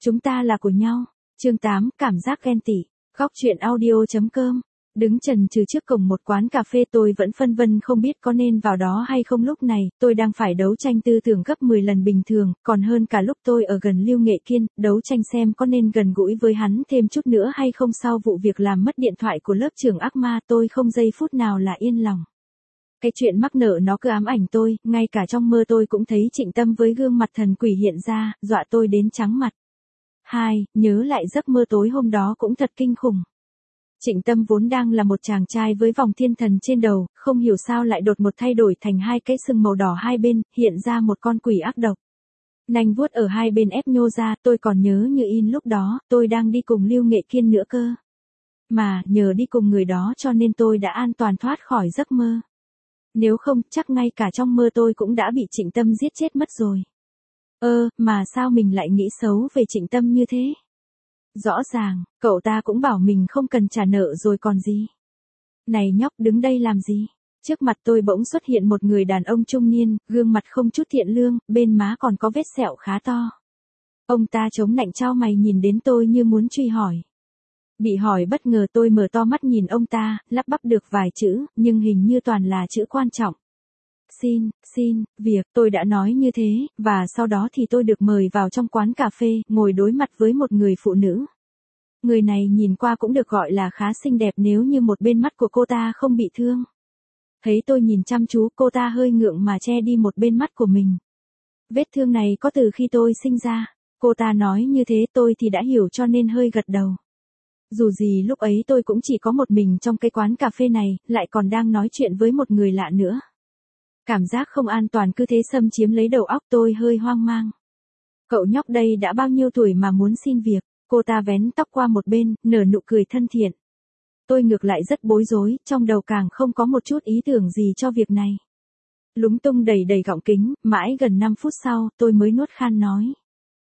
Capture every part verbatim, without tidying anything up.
Chúng ta là của nhau. Chương tám, cảm giác ghen tị. Góc truyện audio.com. Đứng chần chừ trước cổng một quán cà phê, tôi vẫn phân vân không biết có nên vào đó hay không. Lúc này, tôi đang phải đấu tranh tư tưởng gấp mười lần bình thường, còn hơn cả lúc tôi ở gần Lưu Nghệ Kiên, đấu tranh xem có nên gần gũi với hắn thêm chút nữa hay không. Sau vụ việc làm mất điện thoại của lớp trưởng ác ma, tôi không giây phút nào là yên lòng. Cái chuyện mắc nợ nó cứ ám ảnh tôi, ngay cả trong mơ tôi cũng thấy Trịnh Tâm với gương mặt thần quỷ hiện ra, dọa tôi đến trắng mặt. Hai, nhớ lại giấc mơ tối hôm đó cũng thật kinh khủng. Trịnh Tâm vốn đang là một chàng trai với vòng thiên thần trên đầu, không hiểu sao lại đột ngột thay đổi thành hai cái sừng màu đỏ hai bên, hiện ra một con quỷ ác độc. Nanh vuốt ở hai bên ép nhô ra, tôi còn nhớ như in lúc đó, tôi đang đi cùng Lưu Nghệ Kiên nữa cơ. Mà, nhờ đi cùng người đó cho nên tôi đã an toàn thoát khỏi giấc mơ. Nếu không, chắc ngay cả trong mơ tôi cũng đã bị Trịnh Tâm giết chết mất rồi. Ơ, mà sao mình lại nghĩ xấu về Trịnh Tâm như thế? Rõ ràng, cậu ta cũng bảo mình không cần trả nợ rồi còn gì. Này nhóc, đứng đây làm gì? Trước mặt tôi bỗng xuất hiện một người đàn ông trung niên, gương mặt không chút thiện lương, bên má còn có vết sẹo khá to. Ông ta chống nạnh chau mày nhìn đến tôi như muốn truy hỏi. Bị hỏi bất ngờ, tôi mở to mắt nhìn ông ta, lắp bắp được vài chữ, nhưng hình như toàn là chữ quan trọng. Xin, xin, việc, tôi đã nói như thế, và sau đó thì tôi được mời vào trong quán cà phê, ngồi đối mặt với một người phụ nữ. Người này nhìn qua cũng được gọi là khá xinh đẹp nếu như một bên mắt của cô ta không bị thương. Thấy tôi nhìn chăm chú, cô ta hơi ngượng mà che đi một bên mắt của mình. Vết thương này có từ khi tôi sinh ra. Cô ta nói như thế tôi thì đã hiểu cho nên hơi gật đầu. Dù gì lúc ấy tôi cũng chỉ có một mình trong cái quán cà phê này, lại còn đang nói chuyện với một người lạ nữa. Cảm giác không an toàn cứ thế xâm chiếm lấy đầu óc tôi, hơi hoang mang. Cậu nhóc đây đã bao nhiêu tuổi mà muốn xin việc? Cô ta vén tóc qua một bên, nở nụ cười thân thiện. Tôi ngược lại rất bối rối, trong đầu càng không có một chút ý tưởng gì cho việc này. Lúng tung đầy đầy gọng kính, mãi gần năm phút sau, tôi mới nuốt khan nói.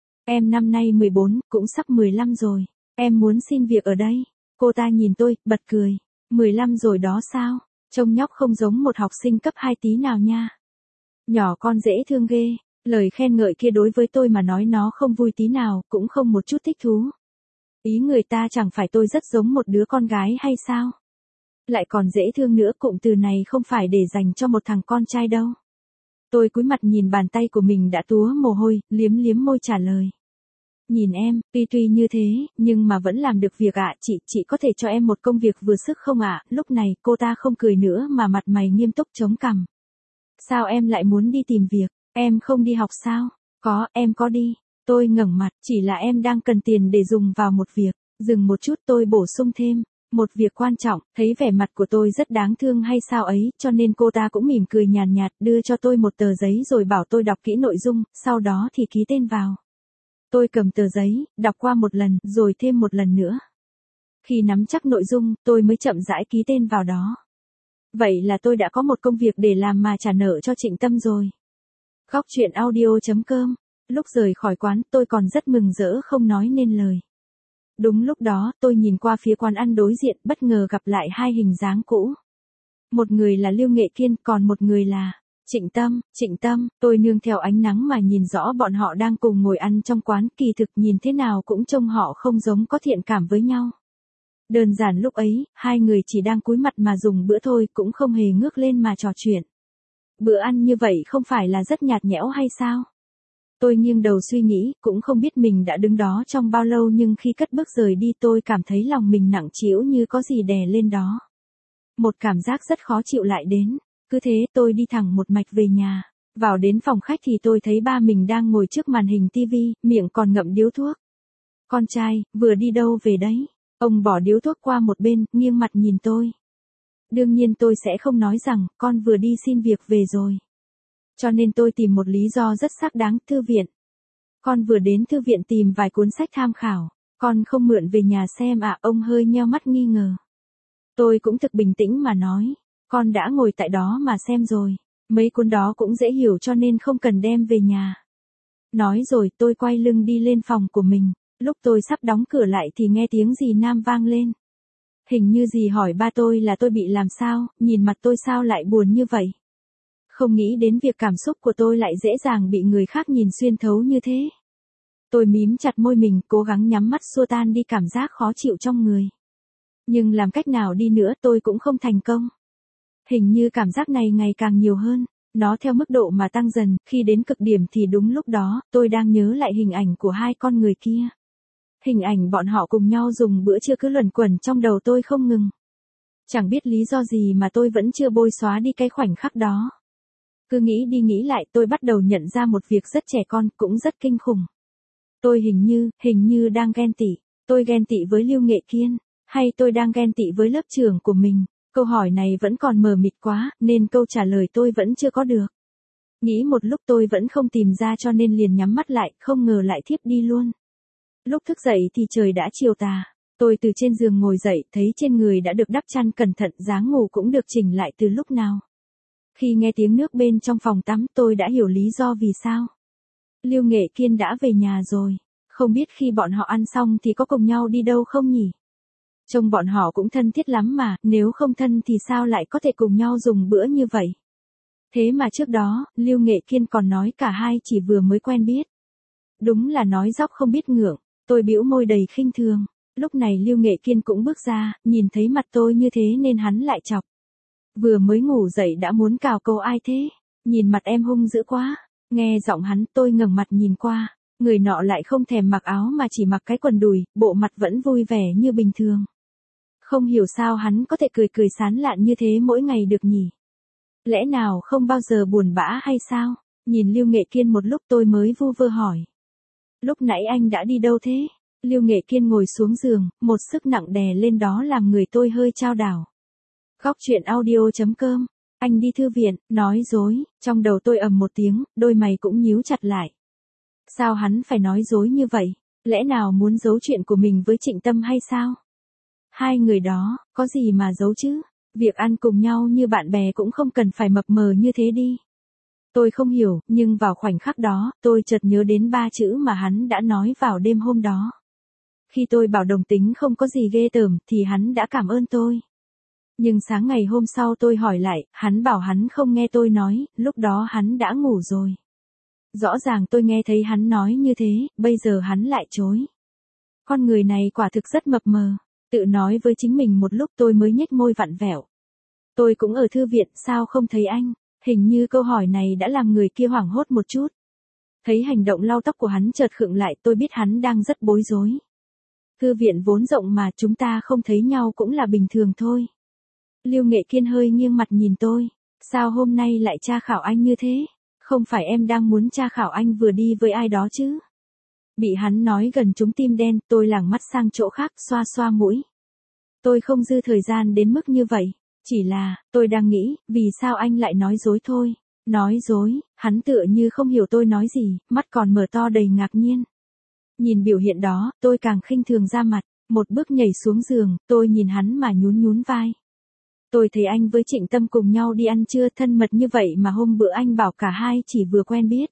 Em năm nay mười bốn, cũng sắp mười lăm rồi. Em muốn xin việc ở đây. Cô ta nhìn tôi, bật cười. mười lăm rồi đó sao? Trông nhóc không giống một học sinh cấp hai tí nào nha. Nhỏ con dễ thương ghê. Lời khen ngợi kia đối với tôi mà nói nó không vui tí nào, cũng không một chút thích thú. Ý người ta chẳng phải tôi rất giống một đứa con gái hay sao? Lại còn dễ thương nữa, cụm từ này không phải để dành cho một thằng con trai đâu. Tôi cúi mặt nhìn bàn tay của mình đã túa mồ hôi, liếm liếm môi trả lời. Nhìn em, tuy tuy như thế, nhưng mà vẫn làm được việc ạ. Chị, chị có thể cho em một công việc vừa sức không ạ? Lúc này, cô ta không cười nữa mà mặt mày nghiêm túc chống cằm. Sao em lại muốn đi tìm việc? Em không đi học sao? Có, em có đi. Tôi ngẩng mặt, chỉ là em đang cần tiền để dùng vào một việc. Dừng một chút tôi bổ sung thêm. Một việc quan trọng, thấy vẻ mặt của tôi rất đáng thương hay sao ấy, cho nên cô ta cũng mỉm cười nhàn nhạt, đưa cho tôi một tờ giấy rồi bảo tôi đọc kỹ nội dung, sau đó thì ký tên vào. Tôi cầm tờ giấy, đọc qua một lần, rồi thêm một lần nữa. Khi nắm chắc nội dung, tôi mới chậm rãi ký tên vào đó. Vậy là tôi đã có một công việc để làm mà trả nợ cho Trịnh Tâm rồi. Góc truyện audio.com. Lúc rời khỏi quán, tôi còn rất mừng rỡ không nói nên lời. Đúng lúc đó, tôi nhìn qua phía quán ăn đối diện, bất ngờ gặp lại hai hình dáng cũ. Một người là Lưu Nghệ Kiên, còn một người là Trịnh Tâm. Trịnh Tâm, tôi nương theo ánh nắng mà nhìn rõ bọn họ đang cùng ngồi ăn trong quán, kỳ thực nhìn thế nào cũng trông họ không giống có thiện cảm với nhau. Đơn giản lúc ấy, hai người chỉ đang cúi mặt mà dùng bữa thôi, cũng không hề ngước lên mà trò chuyện. Bữa ăn như vậy không phải là rất nhạt nhẽo hay sao? Tôi nghiêng đầu suy nghĩ, cũng không biết mình đã đứng đó trong bao lâu, nhưng khi cất bước rời đi tôi cảm thấy lòng mình nặng trĩu như có gì đè lên đó. Một cảm giác rất khó chịu lại đến. Cứ thế tôi đi thẳng một mạch về nhà. Vào đến phòng khách thì tôi thấy ba mình đang ngồi trước màn hình tivi, miệng còn ngậm điếu thuốc. Con trai, vừa đi đâu về đấy? Ông bỏ điếu thuốc qua một bên, nghiêng mặt nhìn tôi. Đương nhiên tôi sẽ không nói rằng, con vừa đi xin việc về rồi. Cho nên tôi tìm một lý do rất xác đáng, thư viện. Con vừa đến thư viện tìm vài cuốn sách tham khảo. Con không mượn về nhà xem à? Ông hơi nheo mắt nghi ngờ. Tôi cũng thực bình tĩnh mà nói. Con đã ngồi tại đó mà xem rồi. Mấy cuốn đó cũng dễ hiểu cho nên không cần đem về nhà. Nói rồi tôi quay lưng đi lên phòng của mình. Lúc tôi sắp đóng cửa lại thì nghe tiếng dì Nam vang lên. Hình như dì hỏi ba tôi là tôi bị làm sao, nhìn mặt tôi sao lại buồn như vậy. Không nghĩ đến việc cảm xúc của tôi lại dễ dàng bị người khác nhìn xuyên thấu như thế. Tôi mím chặt môi mình, cố gắng nhắm mắt xua tan đi cảm giác khó chịu trong người. Nhưng làm cách nào đi nữa tôi cũng không thành công. Hình như cảm giác này ngày càng nhiều hơn, nó theo mức độ mà tăng dần, khi đến cực điểm thì đúng lúc đó, tôi đang nhớ lại hình ảnh của hai con người kia. Hình ảnh bọn họ cùng nhau dùng bữa trưa cứ luẩn quẩn trong đầu tôi không ngừng. Chẳng biết lý do gì mà tôi vẫn chưa bôi xóa đi cái khoảnh khắc đó. Cứ nghĩ đi nghĩ lại tôi bắt đầu nhận ra một việc rất trẻ con, cũng rất kinh khủng. Tôi hình như, hình như đang ghen tị. Tôi ghen tị với Lưu Nghệ Kiên, hay tôi đang ghen tị với lớp trưởng của mình? Câu hỏi này vẫn còn mờ mịt quá, nên câu trả lời tôi vẫn chưa có được. Nghĩ một lúc tôi vẫn không tìm ra cho nên liền nhắm mắt lại, không ngờ lại thiếp đi luôn. Lúc thức dậy thì trời đã chiều tà. Tôi từ trên giường ngồi dậy, thấy trên người đã được đắp chăn cẩn thận, dáng ngủ cũng được chỉnh lại từ lúc nào. Khi nghe tiếng nước bên trong phòng tắm, tôi đã hiểu lý do vì sao. Lưu Nghệ Kiên đã về nhà rồi. Không biết khi bọn họ ăn xong thì có cùng nhau đi đâu không nhỉ? Trông bọn họ cũng thân thiết lắm mà, nếu không thân thì sao lại có thể cùng nhau dùng bữa như vậy? Thế mà trước đó, Lưu Nghệ Kiên còn nói cả hai chỉ vừa mới quen biết. Đúng là nói dóc không biết ngượng, tôi bĩu môi đầy khinh thường. Lúc này Lưu Nghệ Kiên cũng bước ra, nhìn thấy mặt tôi như thế nên hắn lại chọc. Vừa mới ngủ dậy đã muốn cào câu ai thế? Nhìn mặt em hung dữ quá. Nghe giọng hắn tôi ngẩng mặt nhìn qua. Người nọ lại không thèm mặc áo mà chỉ mặc cái quần đùi, bộ mặt vẫn vui vẻ như bình thường. Không hiểu sao hắn có thể cười cười sán lạn như thế mỗi ngày được nhỉ? Lẽ nào không bao giờ buồn bã hay sao? Nhìn Lưu Nghệ Kiên một lúc tôi mới vu vơ hỏi. Lúc nãy anh đã đi đâu thế? Lưu Nghệ Kiên ngồi xuống giường, một sức nặng đè lên đó làm người tôi hơi chao đảo. Góc truyện audio chấm com. Anh đi thư viện, nói dối, trong đầu tôi ầm một tiếng, đôi mày cũng nhíu chặt lại. Sao hắn phải nói dối như vậy? Lẽ nào muốn giấu chuyện của mình với Trịnh Tâm hay sao? Hai người đó, có gì mà giấu chứ? Việc ăn cùng nhau như bạn bè cũng không cần phải mập mờ như thế đi. Tôi không hiểu, nhưng vào khoảnh khắc đó, tôi chợt nhớ đến ba chữ mà hắn đã nói vào đêm hôm đó. Khi tôi bảo đồng tính không có gì ghê tởm, thì hắn đã cảm ơn tôi. Nhưng sáng ngày hôm sau tôi hỏi lại, hắn bảo hắn không nghe tôi nói, lúc đó hắn đã ngủ rồi. Rõ ràng tôi nghe thấy hắn nói như thế, bây giờ hắn lại chối. Con người này quả thực rất mập mờ. Tự nói với chính mình một lúc tôi mới nhếch môi vặn vẹo. Tôi cũng ở thư viện, sao không thấy anh? Hình như câu hỏi này đã làm người kia hoảng hốt một chút. Thấy hành động lau tóc của hắn chợt khựng lại, tôi biết hắn đang rất bối rối. Thư viện vốn rộng mà, chúng ta không thấy nhau cũng là bình thường thôi. Lưu Nghệ Kiên hơi nghiêng mặt nhìn tôi. Sao hôm nay lại tra khảo anh như thế? Không phải em đang muốn tra khảo anh vừa đi với ai đó chứ? Bị hắn nói gần trúng tim đen, tôi lảng mắt sang chỗ khác, xoa xoa mũi. Tôi không dư thời gian đến mức như vậy. Chỉ là, tôi đang nghĩ, vì sao anh lại nói dối thôi? Nói dối, hắn tựa như không hiểu tôi nói gì, mắt còn mở to đầy ngạc nhiên. Nhìn biểu hiện đó, tôi càng khinh thường ra mặt, một bước nhảy xuống giường, tôi nhìn hắn mà nhún nhún vai. Tôi thấy anh với Trịnh Tâm cùng nhau đi ăn trưa thân mật như vậy mà hôm bữa anh bảo cả hai chỉ vừa quen biết.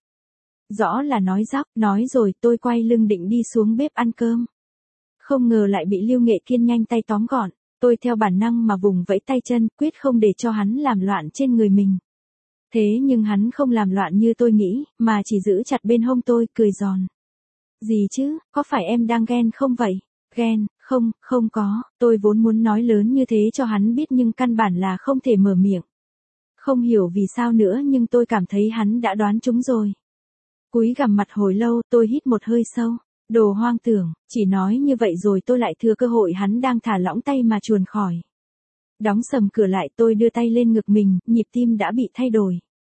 Rõ là nói dóc, nói rồi tôi quay lưng định đi xuống bếp ăn cơm. Không ngờ lại bị Lưu Nghệ Kiên nhanh tay tóm gọn, tôi theo bản năng mà vùng vẫy tay chân, quyết không để cho hắn làm loạn trên người mình. Thế nhưng hắn không làm loạn như tôi nghĩ, mà chỉ giữ chặt bên hông tôi, cười giòn. Gì chứ, có phải em đang ghen không vậy? Ghen, không, không có, tôi vốn muốn nói lớn như thế cho hắn biết nhưng căn bản là không thể mở miệng. Không hiểu vì sao nữa nhưng tôi cảm thấy hắn đã đoán trúng rồi. Cúi gằm mặt hồi lâu, tôi hít một hơi sâu. Đồ hoang tưởng, chỉ nói như vậy rồi tôi lại thừa cơ hội hắn đang thả lỏng tay mà chuồn khỏi. Đóng sầm cửa lại, tôi đưa tay lên ngực mình, nhịp tim đã bị thay đổi.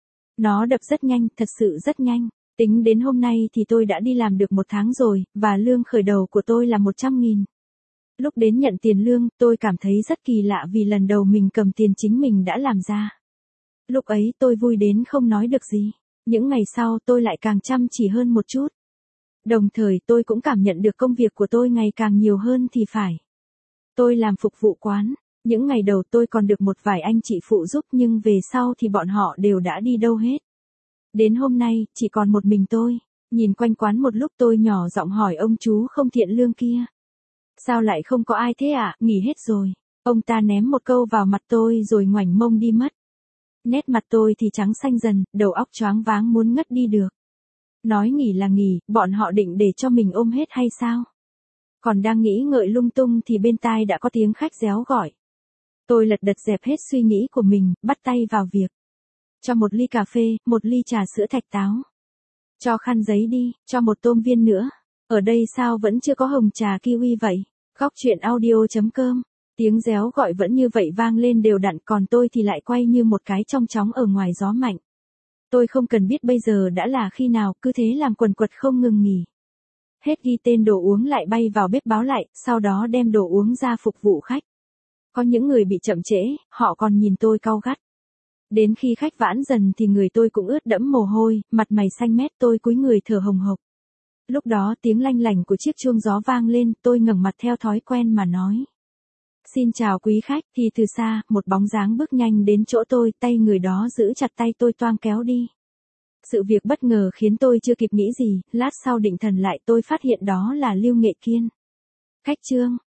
Nó đập rất nhanh, thật sự rất nhanh. Tính đến hôm nay thì tôi đã đi làm được một tháng rồi, và lương khởi đầu của tôi là một trăm nghìn. Lúc đến nhận tiền lương, tôi cảm thấy rất kỳ lạ vì lần đầu mình cầm tiền chính mình đã làm ra. Lúc ấy tôi vui đến không nói được gì. Những ngày sau tôi lại càng chăm chỉ hơn một chút. Đồng thời tôi cũng cảm nhận được công việc của tôi ngày càng nhiều hơn thì phải. Tôi làm phục vụ quán. Những ngày đầu tôi còn được một vài anh chị phụ giúp nhưng về sau thì bọn họ đều đã đi đâu hết. Đến hôm nay, chỉ còn một mình tôi. Nhìn quanh quán một lúc tôi nhỏ giọng hỏi ông chú không thiện lương kia. Sao lại không có ai thế ạ, à? Nghỉ hết rồi. Ông ta ném một câu vào mặt tôi rồi ngoảnh mông đi mất. Nét mặt tôi thì trắng xanh dần, đầu óc choáng váng muốn ngất đi được. Nói nghỉ là nghỉ, bọn họ định để cho mình ôm hết hay sao? Còn đang nghĩ ngợi lung tung thì bên tai đã có tiếng khách réo gọi. Tôi lật đật dẹp hết suy nghĩ của mình, bắt tay vào việc. Cho một ly cà phê, một ly trà sữa thạch táo. Cho khăn giấy đi, cho một tôm viên nữa. Ở đây sao vẫn chưa có hồng trà kiwi vậy? Góc chuyện audio chấm com. Tiếng réo gọi vẫn như vậy vang lên đều đặn, còn tôi thì lại quay như một cái trong chóng ở ngoài gió mạnh. Tôi không cần biết bây giờ đã là khi nào, cứ thế làm quần quật không ngừng nghỉ. Hết ghi tên đồ uống lại bay vào bếp báo lại, sau đó đem đồ uống ra phục vụ khách. Có những người bị chậm trễ, họ còn nhìn tôi cau gắt. Đến khi khách vãn dần thì người tôi cũng ướt đẫm mồ hôi, mặt mày xanh mét, tôi cúi người thở hồng hộc. Lúc đó tiếng lanh lảnh của chiếc chuông gió vang lên, tôi ngẩng mặt theo thói quen mà nói. Xin chào quý khách, thì từ xa, một bóng dáng bước nhanh đến chỗ tôi, tay người đó giữ chặt tay tôi toang kéo đi. Sự việc bất ngờ khiến tôi chưa kịp nghĩ gì, lát sau định thần lại tôi phát hiện đó là Lưu Nghệ Kiên. Khách Trương,